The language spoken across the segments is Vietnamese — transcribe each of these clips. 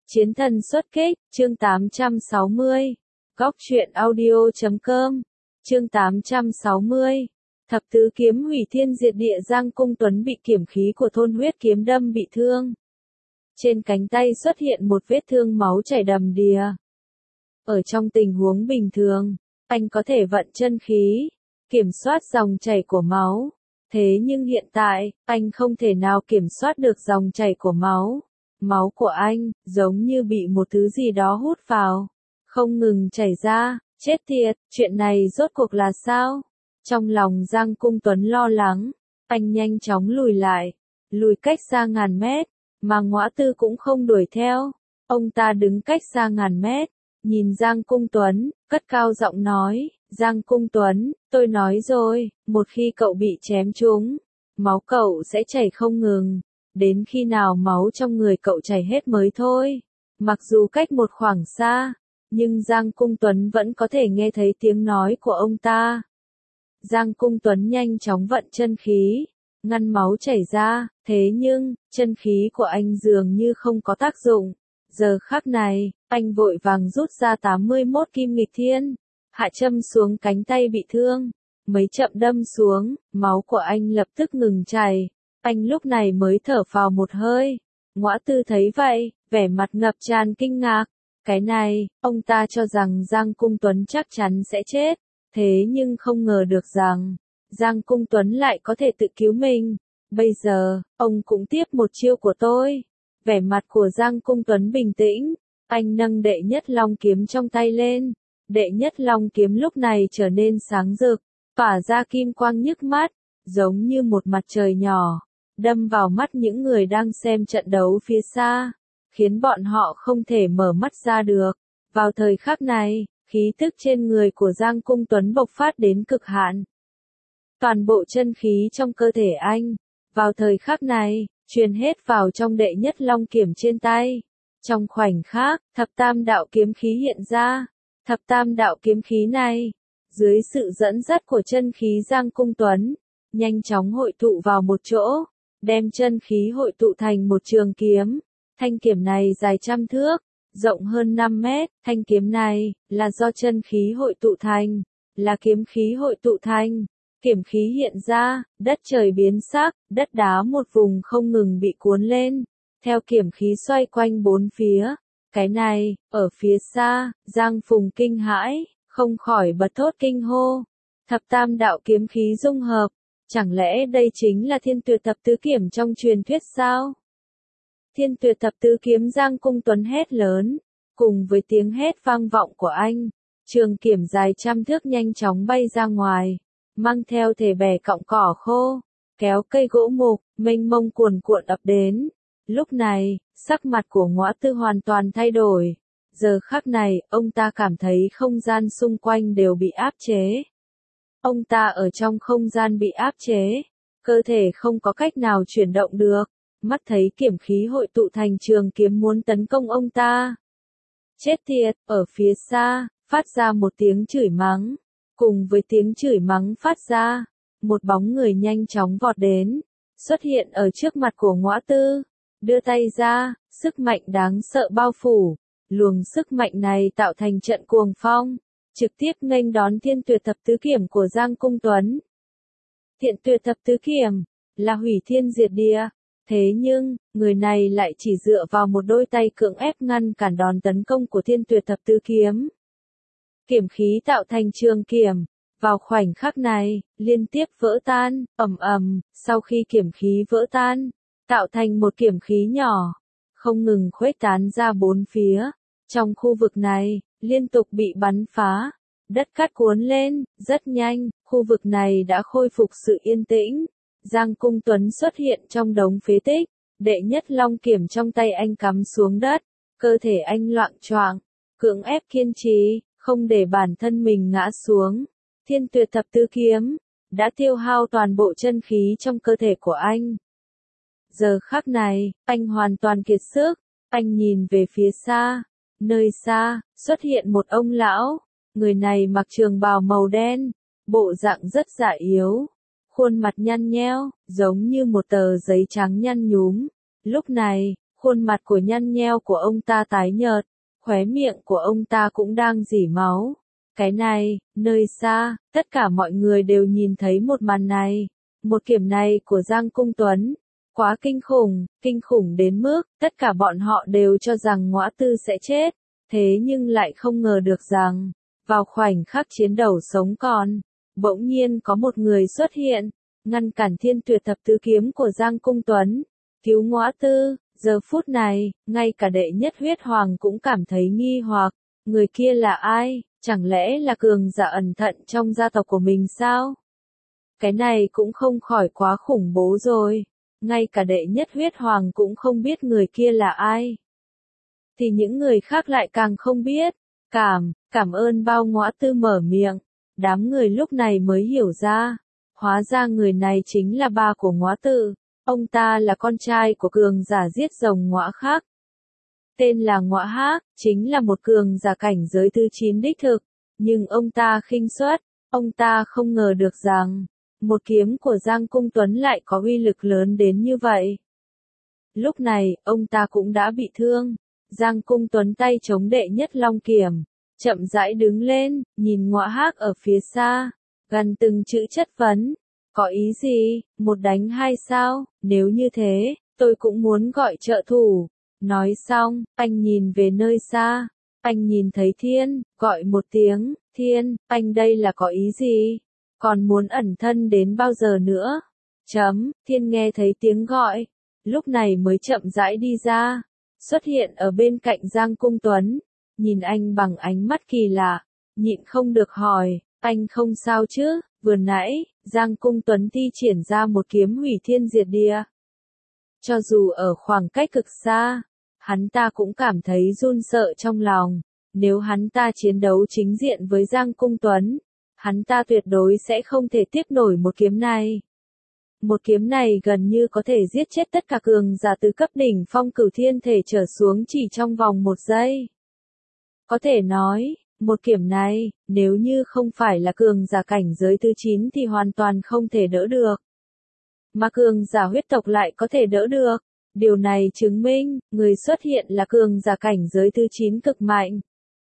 Chiến thần xuất kích, chương 860. Góc truyện audio.com, chương 860. Thập tứ kiếm hủy thiên diệt địa. Giang Cung Tuấn bị kiểm khí của thôn huyết kiếm đâm bị thương. Trên cánh tay xuất hiện một vết thương máu chảy đầm đìa. Ở trong tình huống bình thường, anh có thể vận chân khí, kiểm soát dòng chảy của máu. Thế nhưng hiện tại, anh không thể nào kiểm soát được dòng chảy của máu. Máu của anh, giống như bị một thứ gì đó hút vào, không ngừng chảy ra. Chết tiệt, chuyện này rốt cuộc là sao? Trong lòng Giang Cung Tuấn lo lắng, anh nhanh chóng lùi lại, lùi cách xa ngàn mét, mà Ngõa Tư cũng không đuổi theo. Ông ta đứng cách xa ngàn mét, nhìn Giang Cung Tuấn, cất cao giọng nói, Giang Cung Tuấn, tôi nói rồi, một khi cậu bị chém trúng, máu cậu sẽ chảy không ngừng. Đến khi nào máu trong người cậu chảy hết mới thôi. Mặc dù cách một khoảng xa, nhưng Giang Cung Tuấn vẫn có thể nghe thấy tiếng nói của ông ta. Giang Cung Tuấn nhanh chóng vận chân khí, ngăn máu chảy ra, thế nhưng, chân khí của anh dường như không có tác dụng. Giờ khắc này, anh vội vàng rút ra 81 kim nghịch thiên, hạ châm xuống cánh tay bị thương. Mấy chậm đâm xuống, máu của anh lập tức ngừng chảy. Anh lúc này mới thở phào một hơi. Ngõa Tư thấy vậy, vẻ mặt ngập tràn kinh ngạc. Cái này, ông ta cho rằng Giang Cung Tuấn chắc chắn sẽ chết. Thế nhưng không ngờ được rằng, Giang Cung Tuấn lại có thể tự cứu mình. Bây giờ, ông cũng tiếp một chiêu của tôi. Vẻ mặt của Giang Cung Tuấn bình tĩnh. Anh nâng đệ nhất long kiếm trong tay lên. Đệ nhất long kiếm lúc này trở nên sáng rực, tỏa ra kim quang nhức mắt, giống như một mặt trời nhỏ, đâm vào mắt những người đang xem trận đấu phía xa, khiến bọn họ không thể mở mắt ra được. Vào thời khắc này, khí tức trên người của Giang Cung Tuấn bộc phát đến cực hạn. Toàn bộ chân khí trong cơ thể anh, vào thời khắc này, truyền hết vào trong đệ nhất long kiếm trên tay. Trong khoảnh khắc, thập tam đạo kiếm khí hiện ra. Thập tam đạo kiếm khí này, dưới sự dẫn dắt của chân khí Giang Cung Tuấn, nhanh chóng hội tụ vào một chỗ, đem chân khí hội tụ thành một trường kiếm. Thanh kiếm này dài trăm thước, rộng hơn 5 mét, thanh kiếm này là do chân khí hội tụ thành, là kiếm khí hội tụ thành. Kiếm khí hiện ra, đất trời biến sắc, đất đá một vùng không ngừng bị cuốn lên, theo kiếm khí xoay quanh bốn phía. Cái này, ở phía xa, Giang Phùng kinh hãi, không khỏi bật thốt kinh hô. Thập tam đạo kiếm khí dung hợp, chẳng lẽ đây chính là Thiên Tuyệt Thập Tứ Kiếm trong truyền thuyết sao? Thiên Tuyệt Thập Tứ Kiếm. Giang Cung Tuấn hét lớn, cùng với tiếng hét vang vọng của anh, trường kiếm dài trăm thước nhanh chóng bay ra ngoài, mang theo thể bè cọng cỏ khô, kéo cây gỗ mục, mênh mông cuồn cuộn ập đến. Lúc này, sắc mặt của Ngõa Tư hoàn toàn thay đổi. Giờ khắc này, ông ta cảm thấy không gian xung quanh đều bị áp chế. Ông ta ở trong không gian bị áp chế, cơ thể không có cách nào chuyển động được, mắt thấy kiếm khí hội tụ thành trường kiếm muốn tấn công ông ta. Chết tiệt, ở phía xa, phát ra một tiếng chửi mắng. Cùng với tiếng chửi mắng phát ra, một bóng người nhanh chóng vọt đến, xuất hiện ở trước mặt của Ngõa Tư. Đưa tay ra, sức mạnh đáng sợ bao phủ, luồng sức mạnh này tạo thành trận cuồng phong, trực tiếp nghênh đón Thiên Tuyệt Thập Tứ Kiếm của Giang Cung Tuấn. Thiên Tuyệt Thập Tứ Kiếm là hủy thiên diệt địa, thế nhưng, người này lại chỉ dựa vào một đôi tay cưỡng ép ngăn cản đòn tấn công của Thiên Tuyệt Thập Tứ Kiếm. Kiếm khí tạo thành trường kiếm, vào khoảnh khắc này, liên tiếp vỡ tan, ầm ầm, sau khi kiếm khí vỡ tan, tạo thành một kiếm khí nhỏ, không ngừng khuếch tán ra bốn phía. Trong khu vực này, liên tục bị bắn phá, đất cát cuốn lên, rất nhanh, khu vực này đã khôi phục sự yên tĩnh. Giang Cung Tuấn xuất hiện trong đống phế tích, đệ nhất long kiếm trong tay anh cắm xuống đất, cơ thể anh loạng choạng, cưỡng ép kiên trì, không để bản thân mình ngã xuống. Thiên Tuyệt Thập Tứ Kiếm đã tiêu hao toàn bộ chân khí trong cơ thể của anh. Giờ khắc này, anh hoàn toàn kiệt sức, anh nhìn về phía xa, nơi xa, xuất hiện một ông lão, người này mặc trường bào màu đen, bộ dạng rất già yếu, khuôn mặt nhăn nheo, giống như một tờ giấy trắng nhăn nhúm. Lúc này, Khuôn mặt của nhăn nheo của ông ta tái nhợt, khóe miệng của ông ta cũng đang rỉ máu. Cái này, nơi xa, tất cả mọi người đều nhìn thấy một màn này. Một kiểm này của Giang Cung Tuấn. Quá kinh khủng đến mức, tất cả bọn họ đều cho rằng Ngõa Tư sẽ chết. Thế nhưng lại không ngờ được rằng, vào khoảnh khắc chiến đầu sống còn, bỗng nhiên có một người xuất hiện, ngăn cản Thiên Tuyệt Thập Tứ Kiếm của Giang Cung Tuấn, cứu Ngõa Tư. Giờ phút này, ngay cả đệ nhất huyết hoàng cũng cảm thấy nghi hoặc, người kia là ai, chẳng lẽ là cường giả ẩn thận trong gia tộc của mình sao? Cái này cũng không khỏi quá khủng bố rồi, ngay cả đệ nhất huyết hoàng cũng không biết người kia là ai. Thì những người khác lại càng không biết, cảm ơn bao. Ngõa Tư mở miệng, đám người lúc này mới hiểu ra, hóa ra người này chính là ba của Ngõa Tư. Ông ta là con trai của cường giả giết rồng Ngõa Khắc. Tên là Ngõa Hác, chính là một cường giả cảnh giới thứ 9 đích thực. Nhưng ông ta khinh suất, ông ta không ngờ được rằng, một kiếm của Giang Cung Tuấn lại có uy lực lớn đến như vậy. Lúc này, ông ta cũng đã bị thương. Giang Cung Tuấn tay chống đệ nhất long kiểm, chậm rãi đứng lên, nhìn Ngõa Hác ở phía xa, gần từng chữ chất vấn. Có ý gì, một đánh hai sao, nếu như thế, tôi cũng muốn gọi trợ thủ. Nói xong, anh nhìn về nơi xa, anh nhìn thấy Thiên, gọi một tiếng, Thiên, anh đây là có ý gì? Còn muốn ẩn thân đến bao giờ nữa? Thiên nghe thấy tiếng gọi, lúc này mới chậm rãi đi ra, xuất hiện ở bên cạnh Giang Cung Tuấn, nhìn anh bằng ánh mắt kỳ lạ, nhịn không được hỏi, anh không sao chứ? Vừa nãy, Giang Cung Tuấn thi triển ra một kiếm hủy thiên diệt địa. Cho dù ở khoảng cách cực xa, hắn ta cũng cảm thấy run sợ trong lòng. Nếu hắn ta chiến đấu chính diện với Giang Cung Tuấn, hắn ta tuyệt đối sẽ không thể tiếp nổi một kiếm này. Một kiếm này gần như có thể giết chết tất cả cường giả từ cấp đỉnh phong cửu thiên thể trở xuống chỉ trong vòng một giây. Có thể nói, một kiếm này, nếu như không phải là cường giả cảnh giới thứ 9 thì hoàn toàn không thể đỡ được. Mà cường giả huyết tộc lại có thể đỡ được. Điều này chứng minh, người xuất hiện là cường giả cảnh giới thứ 9 cực mạnh.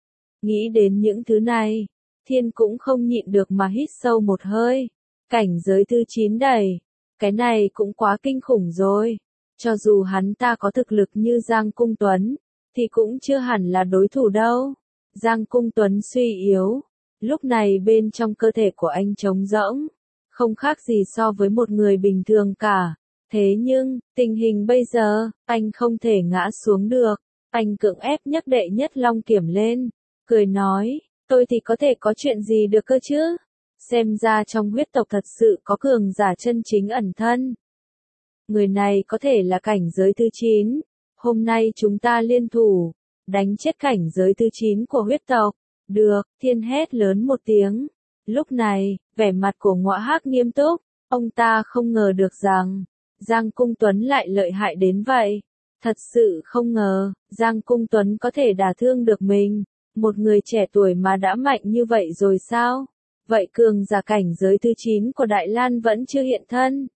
Nghĩ đến những thứ này, Thiên cũng không nhịn được mà hít sâu một hơi. Cảnh giới thứ 9 đầy, cái này cũng quá kinh khủng rồi. Cho dù hắn ta có thực lực như Giang Cung Tuấn, thì cũng chưa hẳn là đối thủ đâu. Giang Cung Tuấn suy yếu, lúc này bên trong cơ thể của anh trống rỗng, không khác gì so với một người bình thường cả. Thế nhưng, tình hình bây giờ, anh không thể ngã xuống được. Anh cưỡng ép nhấc đệ nhất long kiểm lên, cười nói, tôi thì có thể có chuyện gì được cơ chứ? Xem ra trong huyết tộc thật sự có cường giả chân chính ẩn thân. Người này có thể là cảnh giới thứ 9. Hôm nay chúng ta liên thủ, đánh chết cảnh giới thứ 9 của huyết tộc. Được, Thiên hét lớn một tiếng. Lúc này, vẻ mặt của Ngõa Hác nghiêm túc, ông ta không ngờ được rằng, Giang Cung Tuấn lại lợi hại đến vậy. Thật sự không ngờ, Giang Cung Tuấn có thể đả thương được mình. Một người trẻ tuổi mà đã mạnh như vậy rồi sao? Vậy cường giả cảnh giới thứ 9 của Đại Lan vẫn chưa hiện thân.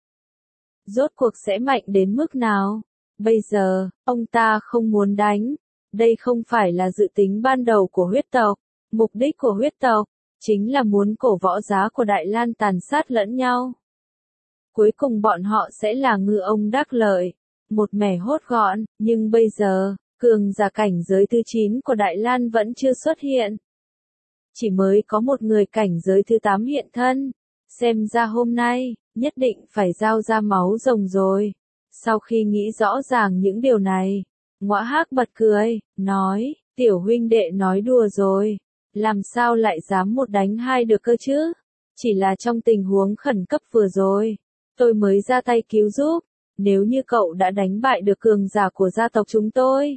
Rốt cuộc sẽ mạnh đến mức nào? Bây giờ, ông ta không muốn đánh. Đây không phải là dự tính ban đầu của huyết tộc. Mục đích của huyết tộc, chính là muốn cổ võ giá của Đại Lan tàn sát lẫn nhau. Cuối cùng bọn họ sẽ là ngư ông đắc lợi. Một mẻ hốt gọn, nhưng bây giờ, cường giả cảnh giới thứ 9 của Đại Lan vẫn chưa xuất hiện. Chỉ mới có một người cảnh giới thứ 8 hiện thân. Xem ra hôm nay, nhất định phải giao ra máu rồng rồi. Sau khi nghĩ rõ ràng những điều này, Ngõa Hác bật cười, nói, tiểu huynh đệ nói đùa rồi. Làm sao lại dám một đánh hai được cơ chứ? Chỉ là trong tình huống khẩn cấp vừa rồi, tôi mới ra tay cứu giúp. Nếu như cậu đã đánh bại được cường giả của gia tộc chúng tôi,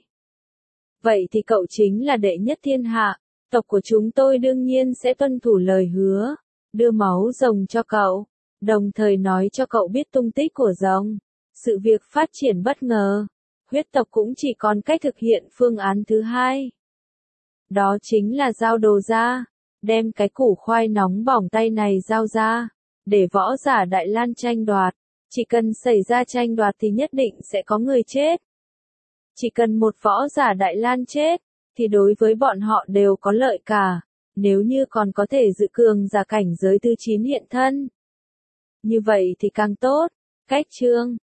vậy thì cậu chính là đệ nhất thiên hạ. Tộc của chúng tôi đương nhiên sẽ tuân thủ lời hứa, đưa máu rồng cho cậu, đồng thời nói cho cậu biết tung tích của rồng. Sự việc phát triển bất ngờ, huyết tộc cũng chỉ còn cách thực hiện phương án thứ hai. Đó chính là giao đồ ra, đem cái củ khoai nóng bỏng tay này giao ra, để võ giả Đại Lan tranh đoạt. Chỉ cần xảy ra tranh đoạt thì nhất định sẽ có người chết. Chỉ cần một võ giả Đại Lan chết, thì đối với bọn họ đều có lợi cả, nếu như còn có thể giữ cường giả cảnh giới thứ 9 hiện thân. Như vậy thì càng tốt. Cách chương